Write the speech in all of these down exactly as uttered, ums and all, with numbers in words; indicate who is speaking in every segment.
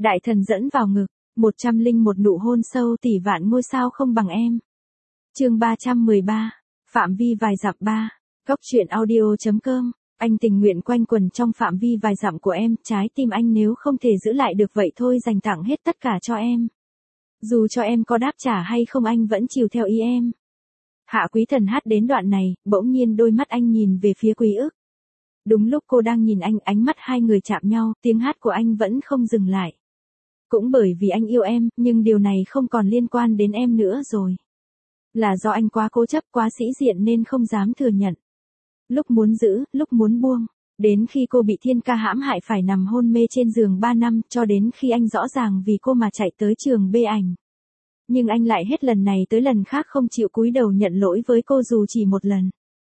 Speaker 1: Đại thần dẫn vào ngực, một trăm linh một nụ hôn sâu tỷ vạn ngôi sao không bằng em. Chương ba trăm mười ba, phạm vi vài dặm ba. Góc truyện audio chấm com. Anh tình nguyện quanh quẩn trong phạm vi vài dặm của em, trái tim anh nếu không thể giữ lại được vậy thôi dành tặng hết tất cả cho em. Dù cho em có đáp trả hay không anh vẫn chiều theo ý em. Hạ Quý Thần hát đến đoạn này, bỗng nhiên đôi mắt anh nhìn về phía Quý Ức. Đúng lúc cô đang nhìn anh, ánh mắt hai người chạm nhau, tiếng hát của anh vẫn không dừng lại. Cũng bởi vì anh yêu em, nhưng điều này không còn liên quan đến em nữa rồi. Là do anh quá cố chấp, quá sĩ diện nên không dám thừa nhận. Lúc muốn giữ, lúc muốn buông. Đến khi cô bị Thiên Ca hãm hại phải nằm hôn mê trên giường ba năm, cho đến khi anh rõ ràng vì cô mà chạy tới trường bê ảnh. Nhưng anh lại hết lần này tới lần khác không chịu cúi đầu nhận lỗi với cô dù chỉ một lần.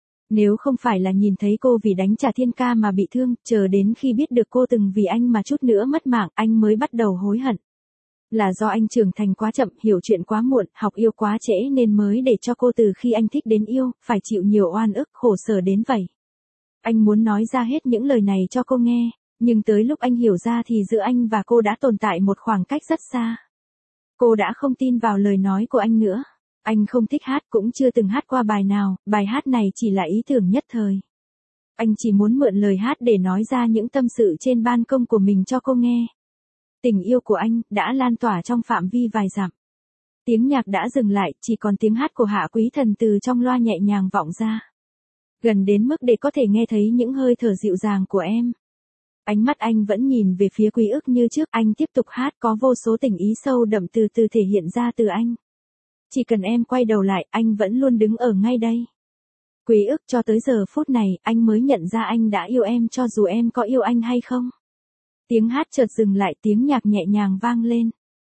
Speaker 1: Nếu không phải là nhìn thấy cô vì đánh trả Thiên Ca mà bị thương, chờ đến khi biết được cô từng vì anh mà chút nữa mất mạng, anh mới bắt đầu hối hận. Là do anh trưởng thành quá chậm, hiểu chuyện quá muộn, học yêu quá trễ nên mới để cho cô từ khi anh thích đến yêu, phải chịu nhiều oan ức khổ sở đến vậy. Anh muốn nói ra hết những lời này cho cô nghe, nhưng tới lúc anh hiểu ra thì giữa anh và cô đã tồn tại một khoảng cách rất xa. Cô đã không tin vào lời nói của anh nữa. Anh không thích hát, cũng chưa từng hát qua bài nào, bài hát này chỉ là ý tưởng nhất thời. Anh chỉ muốn mượn lời hát để nói ra những tâm sự trên ban công của mình cho cô nghe. Tình yêu của anh đã lan tỏa trong phạm vi vài dặm. Tiếng nhạc đã dừng lại, chỉ còn tiếng hát của Hạ Quý Thần từ trong loa nhẹ nhàng vọng ra. Gần đến mức để có thể nghe thấy những hơi thở dịu dàng của em. Ánh mắt anh vẫn nhìn về phía Quý Ức như trước, anh tiếp tục hát, có vô số tình ý sâu đậm từ từ thể hiện ra từ anh. Chỉ cần em quay đầu lại, anh vẫn luôn đứng ở ngay đây. Quý Ức, cho tới giờ phút này, anh mới nhận ra anh đã yêu em cho dù em có yêu anh hay không. Tiếng hát chợt dừng lại, tiếng nhạc nhẹ nhàng vang lên.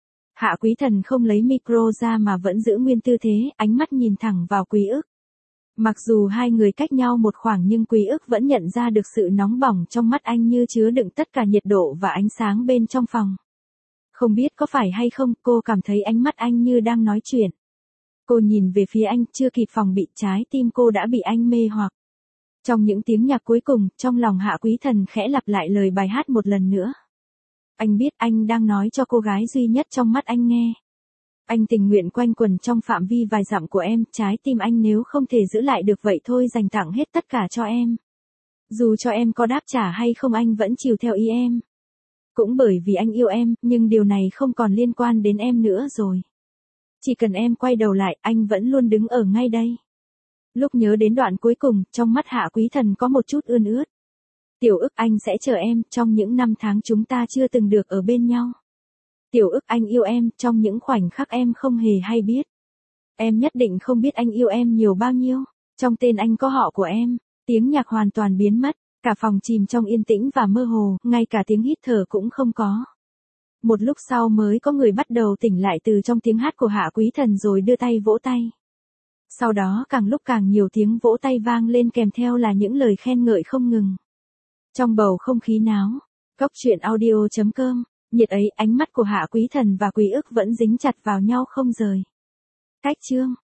Speaker 1: Hạ Quý Thần không lấy micro ra mà vẫn giữ nguyên tư thế, ánh mắt nhìn thẳng vào Quý Ức. Mặc dù hai người cách nhau một khoảng nhưng Quý Ức vẫn nhận ra được sự nóng bỏng trong mắt anh như chứa đựng tất cả nhiệt độ và ánh sáng bên trong phòng. Không biết có phải hay không, cô cảm thấy ánh mắt anh như đang nói chuyện. Cô nhìn về phía anh, chưa kịp phòng bị, trái tim cô đã bị anh mê hoặc. Trong những tiếng nhạc cuối cùng, trong lòng Hạ Quý Thần khẽ lặp lại lời bài hát một lần nữa. Anh biết anh đang nói cho cô gái duy nhất trong mắt anh nghe. Anh tình nguyện quanh quẩn trong phạm vi vài dặm của em, trái tim anh nếu không thể giữ lại được vậy thôi dành tặng hết tất cả cho em. Dù cho em có đáp trả hay không anh vẫn chiều theo ý em. Cũng bởi vì anh yêu em, nhưng điều này không còn liên quan đến em nữa rồi. Chỉ cần em quay đầu lại, anh vẫn luôn đứng ở ngay đây. Lúc nhớ đến đoạn cuối cùng, trong mắt Hạ Quý Thần có một chút ươn ướt. Tiểu Ức, anh sẽ chờ em, trong những năm tháng chúng ta chưa từng được ở bên nhau. Tiểu Ức, anh yêu em, trong những khoảnh khắc em không hề hay biết. Em nhất định không biết anh yêu em nhiều bao nhiêu. Trong tên anh có họ của em. Tiếng nhạc hoàn toàn biến mất, cả phòng chìm trong yên tĩnh và mơ hồ, ngay cả tiếng hít thở cũng không có. Một lúc sau mới có người bắt đầu tỉnh lại từ trong tiếng hát của Hạ Quý Thần rồi đưa tay vỗ tay. Sau đó càng lúc càng nhiều tiếng vỗ tay vang lên kèm theo là những lời khen ngợi không ngừng. Trong bầu không khí náo, góc truyện audio chấm com, nhiệt ấy, ánh mắt của Hạ Quý Thần và Quý Ức vẫn dính chặt vào nhau không rời. Cách chương